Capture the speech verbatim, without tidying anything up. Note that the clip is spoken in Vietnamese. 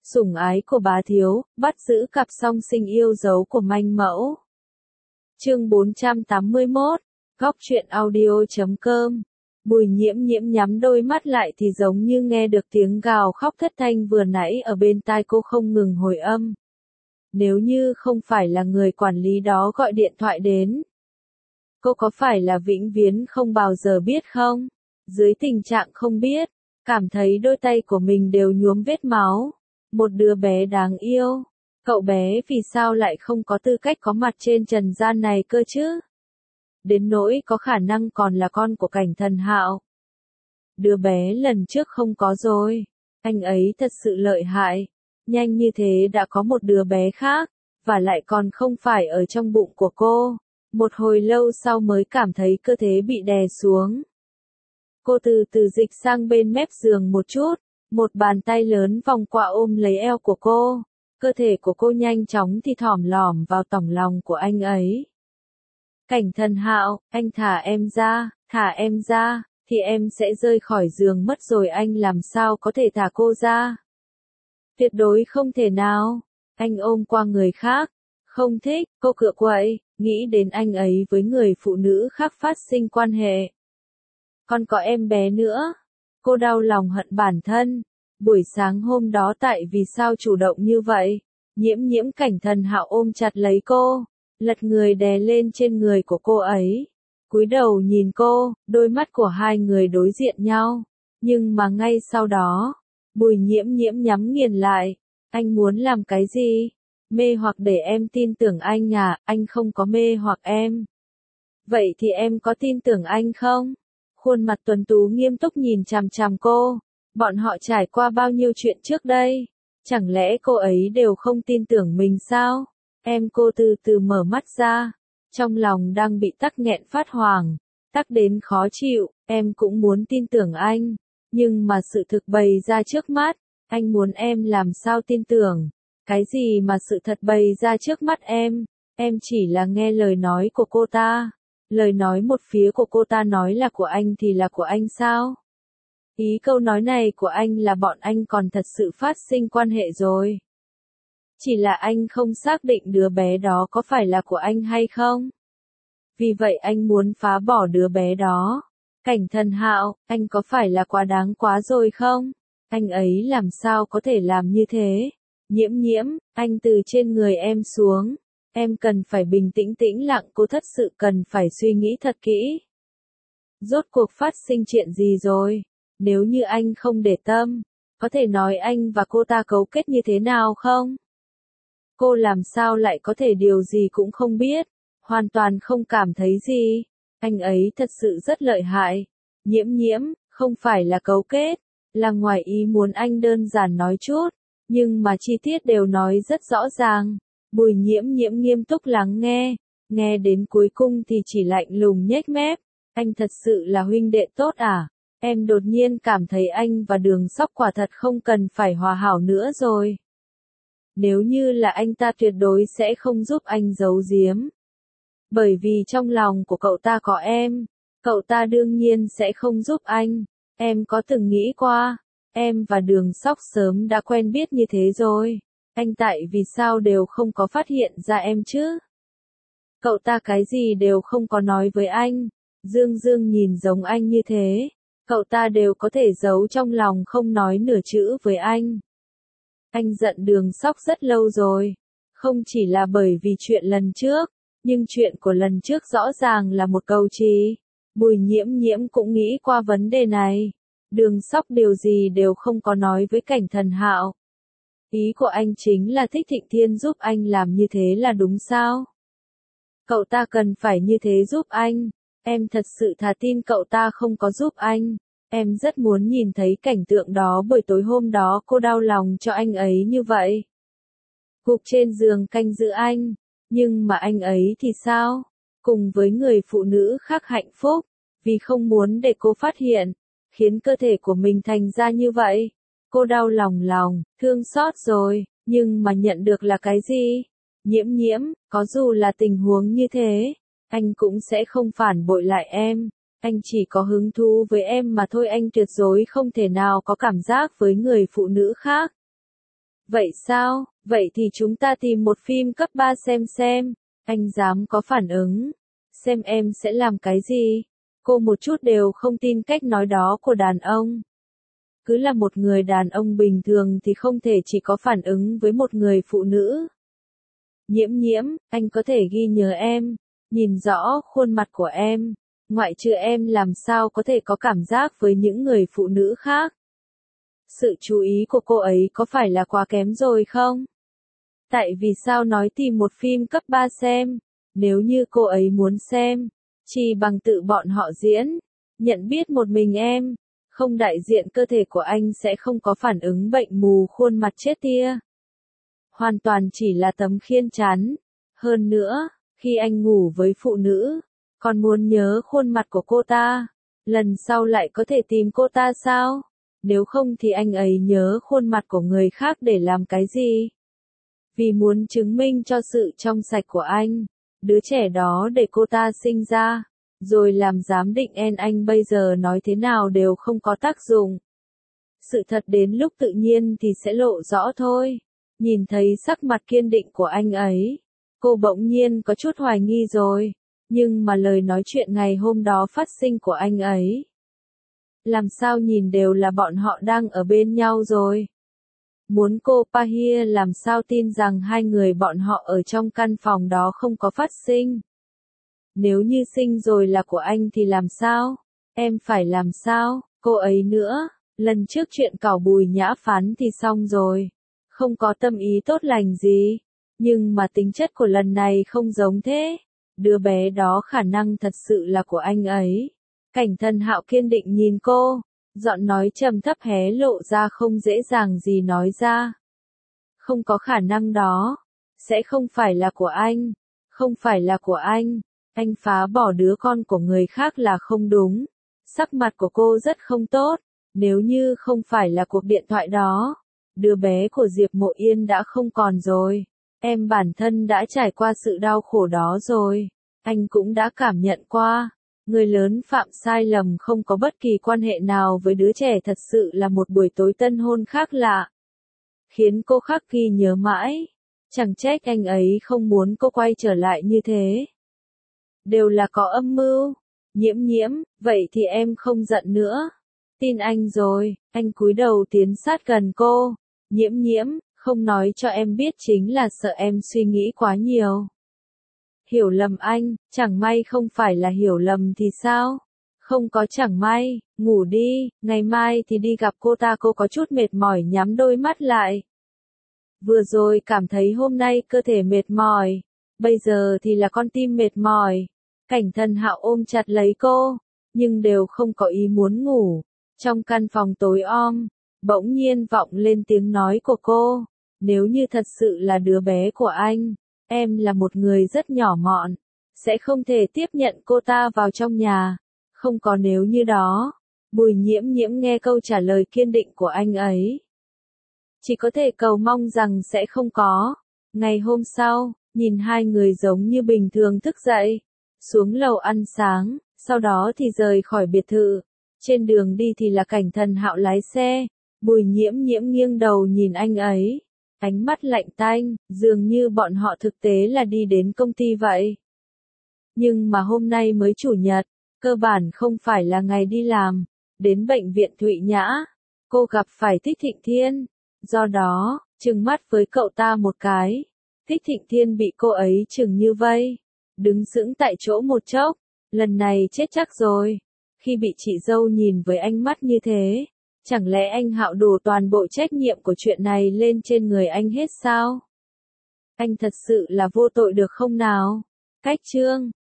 Sủng ái của bá thiếu, bắt giữ cặp song sinh yêu dấu của manh mẫu. Chương bốn trăm tám mươi mốt, góc truyện audio chấm com. Bùi Nhiễm Nhiễm nhắm đôi mắt lại thì giống như nghe được tiếng gào khóc thất thanh vừa nãy ở bên tai cô không ngừng hồi âm. Nếu như không phải là người quản lý đó gọi điện thoại đến, cô có phải là vĩnh viễn không bao giờ biết không? Dưới tình trạng không biết, cảm thấy đôi tay của mình đều nhuốm vết máu. Một đứa bé đáng yêu. Cậu bé vì sao lại không có tư cách có mặt trên trần gian này cơ chứ? Đến nỗi có khả năng còn là con của Cảnh Thần Hạo. Đứa bé lần trước không có rồi. Anh ấy thật sự lợi hại. Nhanh như thế đã có một đứa bé khác, và lại còn không phải ở trong bụng của cô. Một hồi lâu sau mới cảm thấy cơ thể bị đè xuống. Cô từ từ dịch sang bên mép giường một chút. Một bàn tay lớn vòng qua ôm lấy eo của cô. Cơ thể của cô nhanh chóng thì thỏm lỏm vào tỏng lòng của anh ấy. Cảnh Thần Hạo, anh thả em ra, thả em ra, thì em sẽ rơi khỏi giường mất rồi, anh làm sao có thể thả cô ra? Tuyệt đối không thể nào. Anh ôm qua người khác. Không thích, cô cựa quậy, nghĩ đến anh ấy với người phụ nữ khác phát sinh quan hệ. Còn có em bé nữa. Cô đau lòng hận bản thân. Buổi sáng hôm đó tại vì sao chủ động như vậy? Nhiễm Nhiễm Cảnh Thần Hạo ôm chặt lấy cô, lật người đè lên trên người của cô ấy. Cúi đầu nhìn cô, đôi mắt của hai người đối diện nhau. Nhưng mà ngay sau đó, Bùi Nhiễm Nhiễm nhắm nghiền lại. Anh muốn làm cái gì? Mê hoặc để em tin tưởng anh à? Anh không có mê hoặc em. Vậy thì em có tin tưởng anh không? Khuôn mặt tuấn tú nghiêm túc nhìn chằm chằm cô. Bọn họ trải qua bao nhiêu chuyện trước đây? Chẳng lẽ cô ấy đều không tin tưởng mình sao? Em cô từ từ mở mắt ra. Trong lòng đang bị tắc nghẹn phát hoảng. Tắc đến khó chịu. Em cũng muốn tin tưởng anh. Nhưng mà sự thực bày ra trước mắt. Anh muốn em làm sao tin tưởng? Cái gì mà sự thật bày ra trước mắt em? Em chỉ là nghe lời nói của cô ta. Lời nói một phía của cô ta nói là của anh thì là của anh sao? Ý câu nói này của anh là bọn anh còn thật sự phát sinh quan hệ rồi. Chỉ là anh không xác định đứa bé đó có phải là của anh hay không. Vì vậy anh muốn phá bỏ đứa bé đó. Cảnh Thần Hạo, anh có phải là quá đáng quá rồi không? Anh ấy làm sao có thể làm như thế? Nhiễm Nhiễm, anh từ trên người em xuống. Em cần phải bình tĩnh tĩnh lặng, cô thật sự cần phải suy nghĩ thật kỹ. Rốt cuộc phát sinh chuyện gì rồi? Nếu như anh không để tâm, có thể nói anh và cô ta cấu kết như thế nào không? Cô làm sao lại có thể điều gì cũng không biết, hoàn toàn không cảm thấy gì. Anh ấy thật sự rất lợi hại. Nhiễm Nhiễm, không phải là cấu kết, là ngoài ý muốn, anh đơn giản nói chút, nhưng mà chi tiết đều nói rất rõ ràng. Bùi Nhiễm Nhiễm nghiêm túc lắng nghe, nghe đến cuối cùng thì chỉ lạnh lùng nhếch mép. Anh thật sự là huynh đệ tốt à? Em đột nhiên cảm thấy anh và Đường Sóc quả thật không cần phải hòa hảo nữa rồi. Nếu như là anh ta tuyệt đối sẽ không giúp anh giấu giếm. Bởi vì trong lòng của cậu ta có em, cậu ta đương nhiên sẽ không giúp anh. Em có từng nghĩ qua, em và Đường Sóc sớm đã quen biết như thế rồi. Anh tại vì sao đều không có phát hiện ra em chứ? Cậu ta cái gì đều không có nói với anh. Dương Dương nhìn giống anh như thế. Cậu ta đều có thể giấu trong lòng không nói nửa chữ với anh. Anh giận Đường Sóc rất lâu rồi. Không chỉ là bởi vì chuyện lần trước, nhưng chuyện của lần trước rõ ràng là một cầu trì. Bùi Nhiễm Nhiễm cũng nghĩ qua vấn đề này. Đường Sóc điều gì đều không có nói với Cảnh Thần Hạo. Ý của anh chính là thích Thịnh Thiên giúp anh làm như thế là đúng sao? Cậu ta cần phải như thế giúp anh. Em thật sự thà tin cậu ta không có giúp anh. Em rất muốn nhìn thấy cảnh tượng đó buổi tối hôm đó, cô đau lòng cho anh ấy như vậy. Gục trên giường canh giữ anh. Nhưng mà anh ấy thì sao? Cùng với người phụ nữ khác hạnh phúc. Vì không muốn để cô phát hiện, khiến cơ thể của mình thành ra như vậy. Cô đau lòng lòng, thương xót rồi, nhưng mà nhận được là cái gì? Nhiễm Nhiễm, có dù là tình huống như thế, anh cũng sẽ không phản bội lại em. Anh chỉ có hứng thú với em mà thôi, anh tuyệt đối không thể nào có cảm giác với người phụ nữ khác. Vậy sao, vậy thì chúng ta tìm một phim cấp ba xem xem, anh dám có phản ứng, xem em sẽ làm cái gì. Cô một chút đều không tin cách nói đó của đàn ông. Cứ là một người đàn ông bình thường thì không thể chỉ có phản ứng với một người phụ nữ. Nhiễm nhiễm, anh có thể ghi nhớ em, nhìn rõ khuôn mặt của em, ngoại trừ em làm sao có thể có cảm giác với những người phụ nữ khác. Sự chú ý của cô ấy có phải là quá kém rồi không? Tại vì sao nói tìm một phim cấp ba xem, nếu như cô ấy muốn xem, chỉ bằng tự bọn họ diễn, nhận biết một mình em, không đại diện cơ thể của anh sẽ không có phản ứng bệnh mù khuôn mặt chết tia. Hoàn toàn chỉ là tấm khiên chắn. Hơn nữa, khi anh ngủ với phụ nữ, còn muốn nhớ khuôn mặt của cô ta, lần sau lại có thể tìm cô ta sao? Nếu không thì anh ấy nhớ khuôn mặt của người khác để làm cái gì? Vì muốn chứng minh cho sự trong sạch của anh, đứa trẻ đó để cô ta sinh ra, rồi làm giám định en anh bây giờ nói thế nào đều không có tác dụng. Sự thật đến lúc tự nhiên thì sẽ lộ rõ thôi. Nhìn thấy sắc mặt kiên định của anh ấy, cô bỗng nhiên có chút hoài nghi rồi, nhưng mà lời nói chuyện ngày hôm đó phát sinh của anh ấy, làm sao nhìn đều là bọn họ đang ở bên nhau rồi. Muốn cô Pahia làm sao tin rằng hai người bọn họ ở trong căn phòng đó không có phát sinh. Nếu như sinh rồi là của anh thì làm sao? Em phải làm sao? Cô ấy nữa, lần trước chuyện cảo Bùi Nhã Phán thì xong rồi. Không có tâm ý tốt lành gì. Nhưng mà tính chất của lần này không giống thế. Đứa bé đó khả năng thật sự là của anh ấy. Cảnh Thần Hạo kiên định nhìn cô, giọng nói trầm thấp hé lộ ra không dễ dàng gì nói ra. Không có khả năng đó. Sẽ không phải là của anh. Không phải là của anh. Anh phá bỏ đứa con của người khác là không đúng. Sắc mặt của cô rất không tốt. Nếu như không phải là cuộc điện thoại đó, đứa bé của Diệp Mộ Yên đã không còn rồi. Em bản thân đã trải qua sự đau khổ đó rồi. Anh cũng đã cảm nhận qua. Người lớn phạm sai lầm không có bất kỳ quan hệ nào với đứa trẻ, thật sự là một buổi tối tân hôn khác lạ. Khiến cô khắc ghi nhớ mãi. Chẳng trách anh ấy không muốn cô quay trở lại như thế. Đều là có âm mưu. Nhiễm nhiễm, vậy thì em không giận nữa. Tin anh rồi, anh cúi đầu tiến sát gần cô. Nhiễm nhiễm, không nói cho em biết chính là sợ em suy nghĩ quá nhiều. Hiểu lầm anh, chẳng may không phải là hiểu lầm thì sao? Không có chẳng may, ngủ đi, ngày mai thì đi gặp cô ta. Cô có chút mệt mỏi nhắm đôi mắt lại. Vừa rồi cảm thấy hôm nay cơ thể mệt mỏi, bây giờ thì là con tim mệt mỏi. Cảnh Thần Hạo ôm chặt lấy cô, nhưng đều không có ý muốn ngủ. Trong căn phòng tối om, bỗng nhiên vọng lên tiếng nói của cô. Nếu như thật sự là đứa bé của anh, em là một người rất nhỏ mọn, sẽ không thể tiếp nhận cô ta vào trong nhà. Không có nếu như đó. Bùi Nhiễm Nhiễm nghe câu trả lời kiên định của anh ấy, chỉ có thể cầu mong rằng sẽ không có. Ngày hôm sau, nhìn hai người giống như bình thường thức dậy, xuống lầu ăn sáng, sau đó thì rời khỏi biệt thự. Trên đường đi thì là Cảnh Thần Hạo lái xe. Bùi Nhiễm Nhiễm nghiêng đầu nhìn anh ấy, ánh mắt lạnh tanh, dường như bọn họ thực tế là đi đến công ty vậy. Nhưng mà hôm nay mới chủ nhật, cơ bản không phải là ngày đi làm. Đến bệnh viện Thụy Nhã, cô gặp phải Thích Thịnh Thiên. Do đó, trừng mắt với cậu ta một cái. Thích Thịnh Thiên bị cô ấy chừng như vây, đứng sững tại chỗ một chốc. Lần này chết chắc rồi. Khi bị chị dâu nhìn với ánh mắt như thế, chẳng lẽ anh Hạo đổ toàn bộ trách nhiệm của chuyện này lên trên người anh hết sao? Anh thật sự là vô tội được không nào? Cách chương